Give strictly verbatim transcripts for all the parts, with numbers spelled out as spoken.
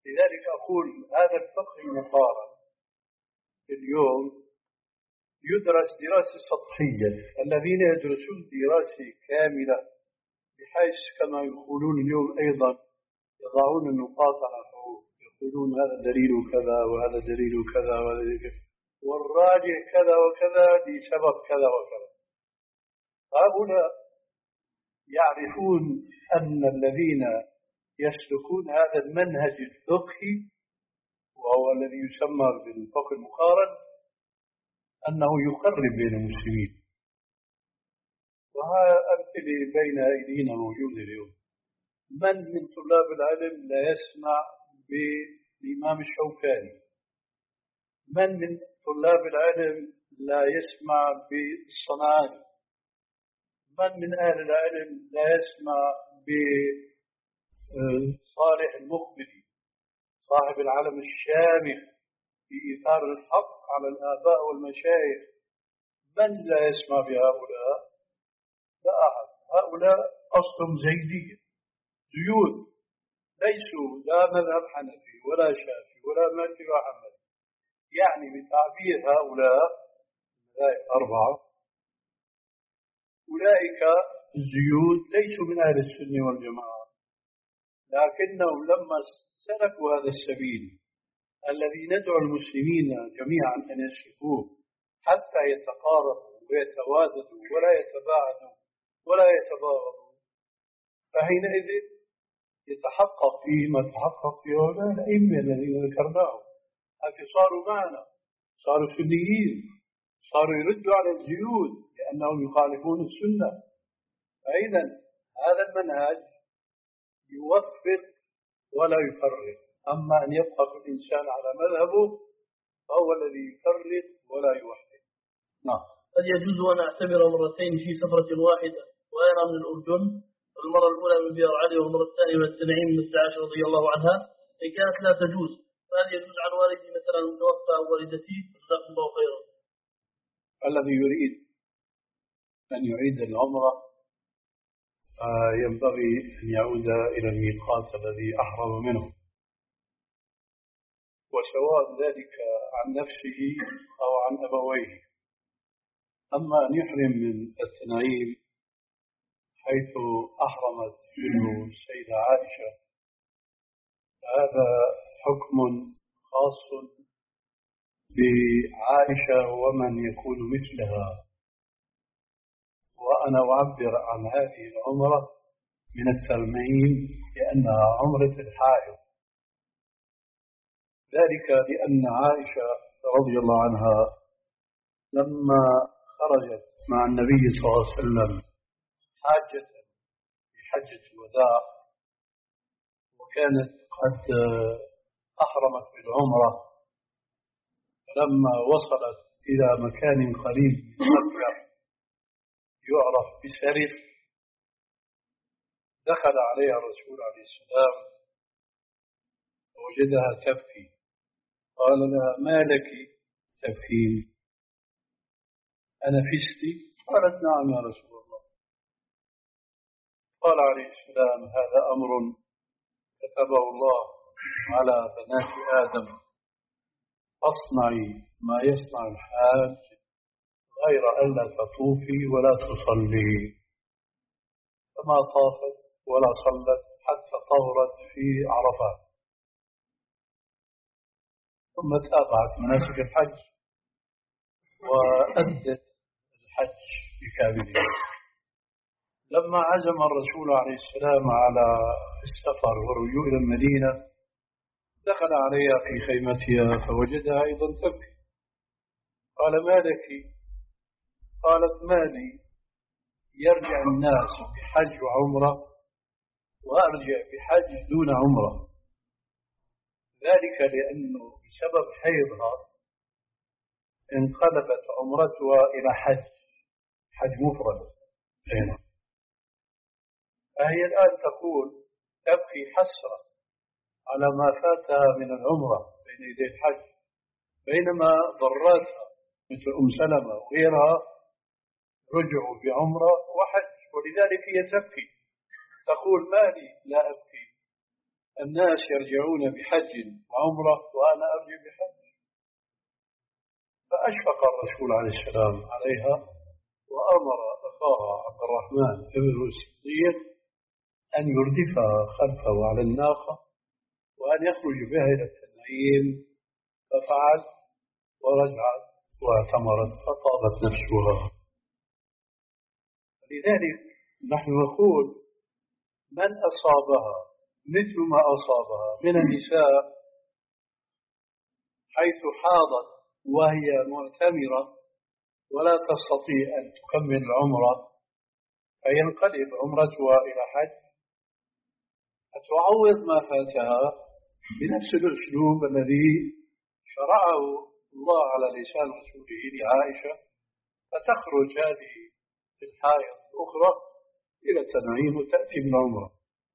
لذلك أقول هذا الفقه المقارن اليوم يدرس دراسة سطحية. الذين يدرسون دراسة كاملة بحيث كما يقولون اليوم أيضا يضعون النقاط على الحروف، يقولون هذا دليل كذا وهذا دليل كذا وهذا دليل كذا والراجع كذا وكذا لسبب كذا وكذا. هؤلاء يعرفون أن الذين يسلكون هذا المنهج الفقهي وهو الذي يسمى بالفقه المقارن أنه يقرب بين المسلمين. وهذا أمثلة بين أيدينا موجودة اليوم. من من طلاب العلم لا يسمع بالإمام الشوكاني؟ من من طلاب العلم لا يسمع بالصنعاني؟ من من أهل العلم لا يسمع بصالح المقبلي صاحب العلم الشامخ في إيثار الحق على الآباء والمشايخ؟ من لا يسمع بهؤلاء؟ لا أحد. هؤلاء أصلهم زيدية زيود، ليسوا لا مذهب حنفي ولا شافعي ولا مالكي ولا حنبلي. يعني بتعبير هؤلاء أربعة أولئك الزيود ليسوا من أهل السنة والجماعة، لكنهم لما سلكوا هذا السبيل الذي ندعو المسلمين جميعا أن يسلكوه حتى يتقاربوا ويتواددوا ولا يتباعدوا ولا يتباغضوا، فحينئذ يتحقق فيه ما تحقق فيه هؤلاء الأئمة الذين ذكرناهم. هكذا صاروا معنا، صاروا سنيين، صاروا يردوا على الزيود لأنهم يخالفون السنة. فإذا هذا المنهج يوفق ولا يفرق. أما أن يبقى الإنسان على مذهبه فهو الذي يفرق ولا يوحد. نعم. هل يجوز أن أعتمر مرتين في سفرة واحدة وأنا من الأردن؟ المرة الأولى من بئر علي والمرة الثانية من التنعيم من عائشة رضي الله عنها، إن كانت لا تجوز فهل يجوز عن والدي مثلا توفى والدتي؟ جزاكم الله خيرا. الذي يريد أن يعيد العمرة ينبغي أن يعود إلى الميقات الذي أحرم منه، وسواء ذلك عن نفسه أو عن أبويه. أما أن يحرم من التنعيم حيث أحرمت منه السيدة عائشة هذا حكم خاص بعائشة ومن يكون مثلها، وأنا أعبر عن هذه العمرة من التنعيم لأنها عمرة الحائض، ذلك لأن عائشة رضي الله عنها لما خرجت مع النبي صلى الله عليه وسلم حاجة في حجة الوداع وكانت قد أحرمت بالعمرة، لما وصلت إلى مكان قريب من مكة يعرف بسرف دخل عليها الرسول عليه السلام ووجدها تبكي، قال لها ما لك تبكين؟ أنفستي؟ قالت نعم يا رسول الله. قال عليه السلام هذا أمر كتبه الله على بنات آدم، أصنعي ما يصنع الحاج غير ألا تطوفي ولا تصلي. فما طافت ولا صلت حتى طهرت في عرفات، ثم تابعت مناسك الحج وأدت الحج بكامله. لما عزم الرسول عليه السلام على السفر والرجوع إلى المدينة دخل عليها في خيمتها فوجدها أيضا تبكي، قال ما لك؟ قالت ما لي يرجع الناس بحج وعمرة وأرجع بحج دون عمرة، ذلك لأنه بسبب حيضها انقلبت عمرتها إلى حج حج مفرد. فهي الآن تقول تبكي حسرة على ما فاتها من العمرة بين يدي الحج، بينما ضراتها مثل أم سلمة وغيرها رجعوا بعمرة وحج، ولذلك هي تبكي تقول ما لي لا أبكي الناس يرجعون بحج وعمرة وأنا أرجع بحج. فأشفق الرسول عليه السلام عليها وأمر أخاها عبد الرحمن بن الصديق أن يردفها خلفه على الناقة وأن يخرج بها إلى التنعيم، ففعل ورجعت واعتمرت فطابت نفسها. لذلك نحن نقول من أصابها مثل ما أصابها من النساء حيث حاضت وهي معتمرة ولا تستطيع أن تكمل العمرة فينقلب عمرتها إلى حج، فتعوض ما فاتها بنفس الأسلوب الذي شرعه الله على لسان رسوله لعائشة، فتخرج هذه الحائض الأخرى إلى التنعيم وتأتي بالعمرة.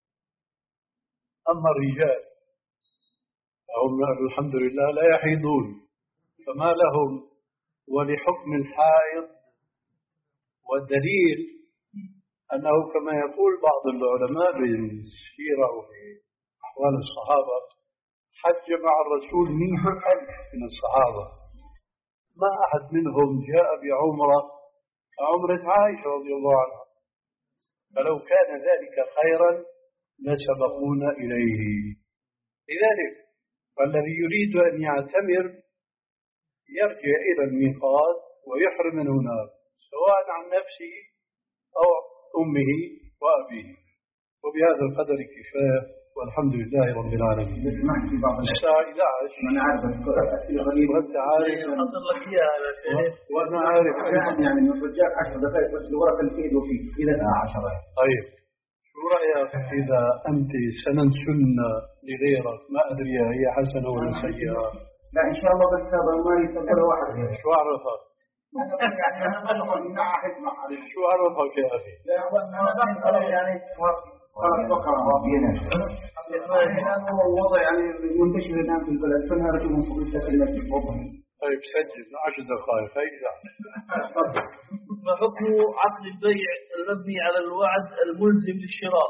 أما الرجال فهم الحمد لله لا يحيضون، فما لهم ولحكم الحائض. والدليل أنه كما يقول بعض العلماء بالسيرة وفي أحوال الصحابة حج مع الرسول مئة ألف من الصحابة، ما أحد منهم جاء بعمرة كعمرة عائشة رضي الله عنها، فلو كان ذلك خيرا لسبقونا إليه. لذلك فالذي يريد أن يعتمر يرجع إلى الميقات ويحرم من هناك سواء عن نفسه أو أمه وأبيه. وبهذا القدر كفاية والحمد لله رب العالمين. الساعة إحدى عشر أنا عارف أسئلة غريبة وأنت عارف وأنا عارف يعني من الرجال عشر دقائق بس لغرف الإيد وفيه إلى عشرة. طيب شو رأيك إذا أنت سنن سنة لغيرك ما أدري هي حسنة ولا سيئة؟ لا إن شاء الله بس هذا ما يسمى واحد. شو عرفك؟ يعني أنا بلغني مع حكمة. شو عرفك يا أخي؟ لا أنا بلغ يعني خلاص بقرة ربينا. لأنه الوضع يعني منتشر الآن في البلد فنها رجل من فضل كلمة الوضع. طيب سجل عشر دقائق هيدا. ما حكم عقد البيع المبني على الوعد الملزم للشراء؟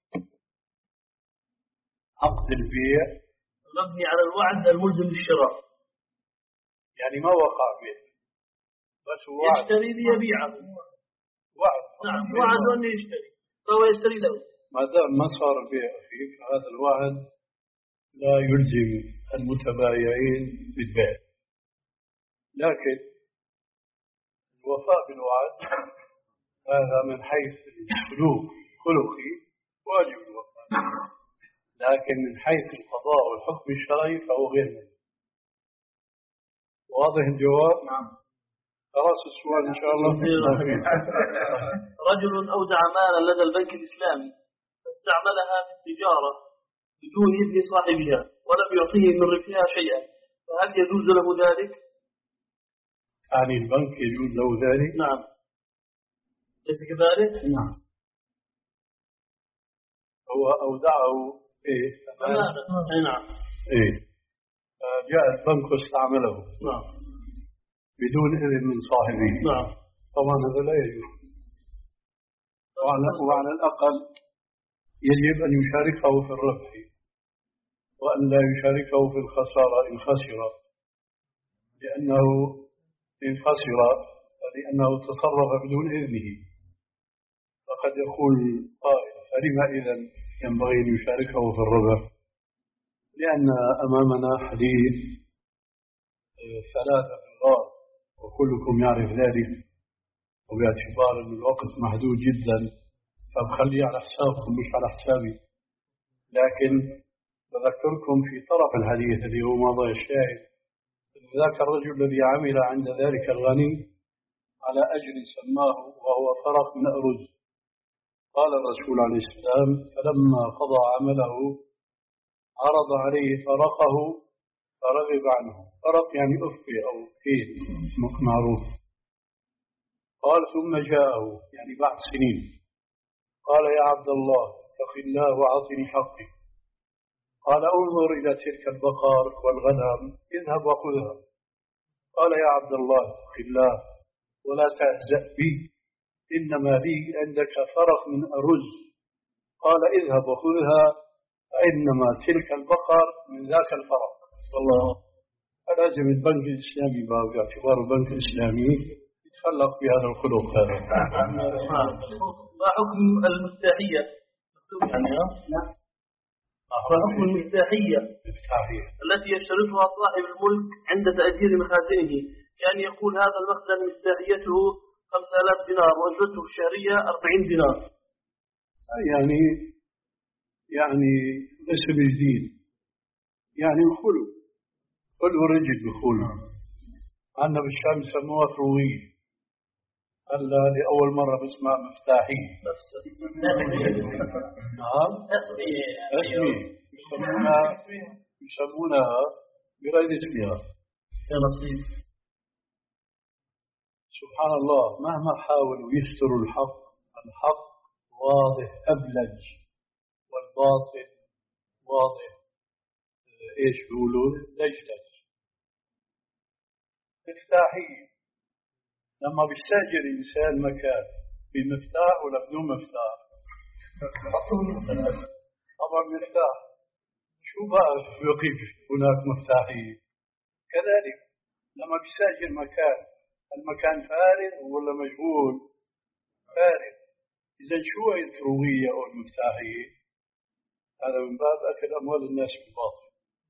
عقد البيع المبني على الوعد الملزم للشراء يعني ما وقع به بس وعد يشتري ليبيعه. وعد نعم وعد أنه يشتري فهو يشتري له. ما دام ما صار بيع فيه فهذا الوعد لا يلزم المتبايعين بالبيع، لكن الوفاء بالوعد هذا من حيث السلوك الخلقي واجب الوفاء، لكن من حيث القضاء والحكم الشرعي فهو غير منه. واضح الجواب؟ نعم. خلاص السؤال إن شاء الله. رجل أودع مالا لدى البنك الإسلامي فاستعملها في التجارة بدون إذن صاحبها ولم يعطيه من ربحها شيئا، فهل يجوز له ذلك؟ يعني البنك يجوز له ذلك؟ نعم. ليس كذلك؟ نعم. هو أودعه إيه؟ أمانة. نعم. إيه. جاء البنك واستعمله. نعم. بدون إذن من صاحبه. نعم. طبعا هذا لا يجوز. وعلى, وعلى الأقل يجب أن يشاركه في الربح وأن لا يشاركه في الخسارة إن خسر، لأنه إن خسر لأنه تصرف بدون إذنه. فقد يقول قائل فلما إذن ينبغي أن يشاركه في الربح؟ لأن أمامنا حديث ثلاثة في الغار وكلكم يعرف ذلك، وباعتبار أن الوقت محدود جدا فبخلي على حسابكم مش على حسابي، لكن بذكركم في طرف الحديث اللي هو موضوع الشاهد. ذاك الرجل الذي عمل عند ذلك الغني على أجر سماه وهو فرق من أرز، قال الرسول عليه السلام فلما قضى عمله عرض عليه فرقه فرغب عنه. فرق يعني أفقي أو كيد معروف. قال ثم جاءه يعني بعد سنين قال يا عبد الله اتق الله وأعطني حقي. قال انظر إلى تلك البقر والغنم اذهب وخذها. قال يا عبد الله اتق الله ولا تهزأ بي إنما لي عندك فرق من أرز. قال اذهب وخذها فإنما تلك البقر من ذاك الفرق. والله لازم البنك الإسلامي باعتبار البنك الإسلامي يتخلق بهذا الخلق هذا. ما حكم المفتاحية؟ يعني ها؟ ما حكم المفتاحية التي يشترطها صاحب الملك عند تأجير مخازنه، كان يقول هذا المخزن مفتاحيته خمسة آلاف دينار وأجرته الشهرية أربعين دينار. يعني يعني اسم جديد، يعني الخلو، خلو رجل بخلو. عندنا بالشام يسموها فروية، هلا لأول مرة بسمع مفتاحي. نعم اسمي يسمونها يسمونها بغير اسمها. سبحان الله، مهما حاولوا يستروا الحق، الحق واضح أبلج والباطل واضح ايش بيقولوا لجلج. مفتاحية لما بيستأجر إنسان مكان بمفتاح ولا بدون مفتاح؟ طبعا مفتاح. شو بقى يقف هناك مفتاحية؟ كذلك لما بيستأجر مكان، المكان فارغ ولا مشغول؟ فارغ. إذا شو هي الفروية أو المفتاحية؟ هذا من باب أكل أموال الناس بالباطل.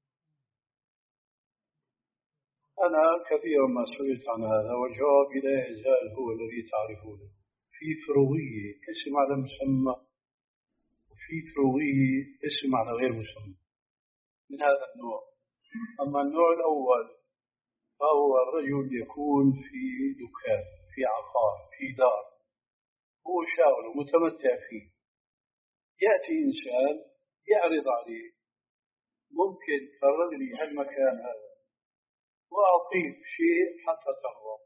أنا كثيرا ما سئلت عن هذا والجواب لا يزال هو الذي تعرفونه. في فروية اسم على مسمى، وفي فروية اسم على غير مسمى من هذا النوع. أما النوع الأول فهو الرجل يكون في دكان، في عقار، في دار، هو شاغل ومتمتع فيه، يأتي إنسان يعرض عليه ممكن فرغ لي هالمكان هذا وأعطيك شيء حتى ترضى،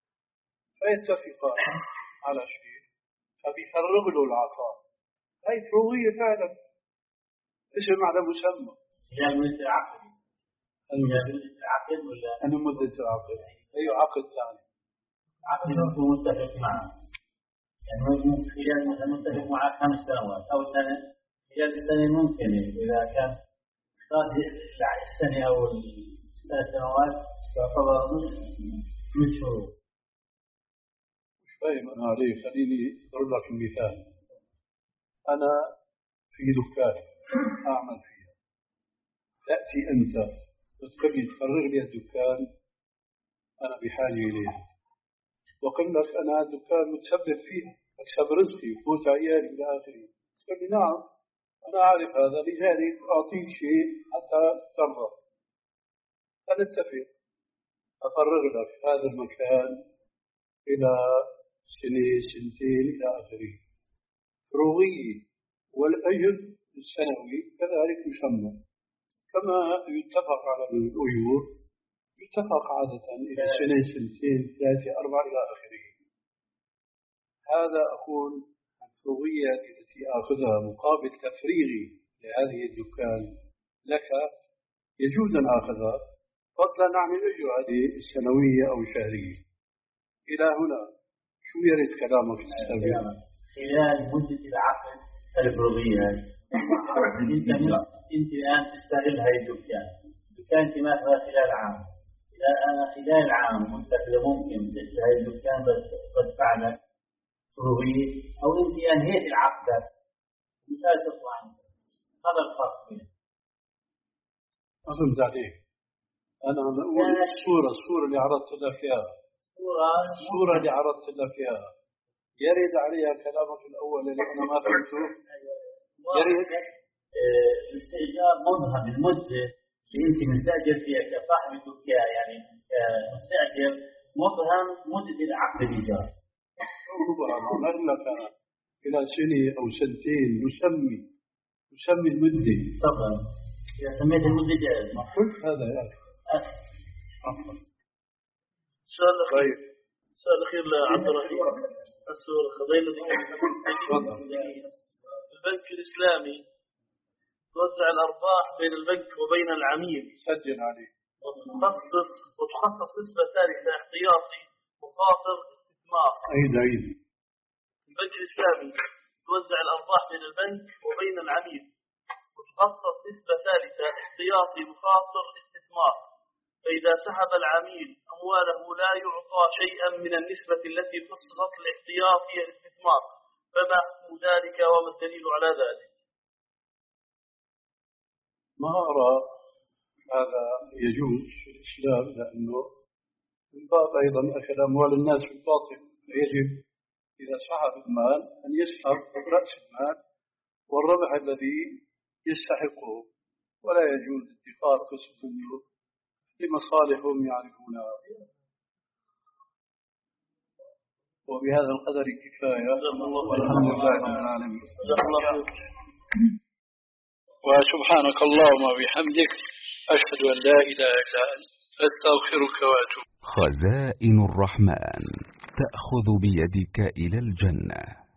فيتفقان على شيء فبيفرغ له العطاء. هاي فروية فعلا اسم على مسمى. هي مدة العقد؟ هي مدة العقد ولا؟ أنا مدة العقد. أي عقد ثاني؟ عقد يكون متفق معه، يعني ممكن خلال مثلا متفق معه خمس سنوات أو سنة، خلال السنة ممكن إذا كان السنة أو ثلاث سنوات تعتبر من شروط. مش فاهم أنا عليه. خليني أضرب لك المثال. أنا في دكان أعمل فيها، تأتي أنت وتقول تفرغ لي الدكان، أنا بحاجة إليه، وقل لك أنا الدكان متسبب فيها، أكسب رزقي وفوت عيالي إلى آخره. تقول لي نعم أنا أعرف هذا، لذلك أعطيك شيء حتى ترضى. فنتفق أفرغ لك هذا المكان إلى سنة سنتين إلى آخره. فروية والأجر السنوي كذلك يسمى، كما يتفق على الأجور يتفق عادة إلى سنة سنتين ثلاثة أربعة إلى آخره. هذا أقول الفروية التي آخذها مقابل تفريغي لهذه الدكان لك يجوز أن آخذها، فضلا عن الأجر هذه السنوية أو الشهرية. إلى هنا شو يريد كلامك السابق؟ خلال مدة العقد الفروية أنت أنت الآن تستغل هاي الدكان، الدكان تماثل خلال عام، إذا أنا خلال عام وأنت ممكن تشتري هاي الدكان بس بدفع لك فروية، أو أنت أنهيت العقد مثال تطلع عنك، هذا الفرق بينه. أفهمت عليك. أنا عم أقول الصورة الصورة اللي عرضت لك إياها، الصورة اللي عرضت لك إياها يرد عليها كلامك الأول اللي أنا ما فهمته. يرد الاستئجار مبهم المدة اللي أنت مستأجر فيها كصاحب الدكان، يعني مستأجر مبهم مدة العقد الإيجار. مبهم أقول لك إلى سنة أو سنتين نسمي نسمي المدة. طبعا إذا سميت المدة جائز. قلت هذا يا أخي. أفضل. سؤال أخير. سؤال أخير لعبد الرحيم. السؤال الخضير البنك الإسلامي توزع الأرباح بين البنك وبين العميل. سجل عليه. وتخصص وتخصص نسبة ثالثة احتياطي مخاطر استثمار. عيد عيد. البنك الإسلامي توزع الأرباح بين البنك وبين العميل خصص نسبة ثالثة احتياطي مخاطر استثمار، فإذا سحب العميل أمواله لا يعطى شيئا من النسبة التي خصصت الاحتياطي الاستثمار، فما حكم ذلك وما الدليل على ذلك؟ ما أرى هذا يجوز في الإسلام، لأنه من باب أيضا أخذ أموال الناس بالباطل، فيجب إذا سحب المال أن يسحب رأس المال والربح الذي يستحقه، ولا يجوز ادخار قسم منه لمصالحهم يعرفونها. وبهذا القدر كفاية، والحمد لله رب العالمين. وسبحانك اللهم وبحمدك أشهد أن لا إله إلا أنت أستغفرك وأتوب. خزائن الرحمن تأخذ بيدك إلى الجنة.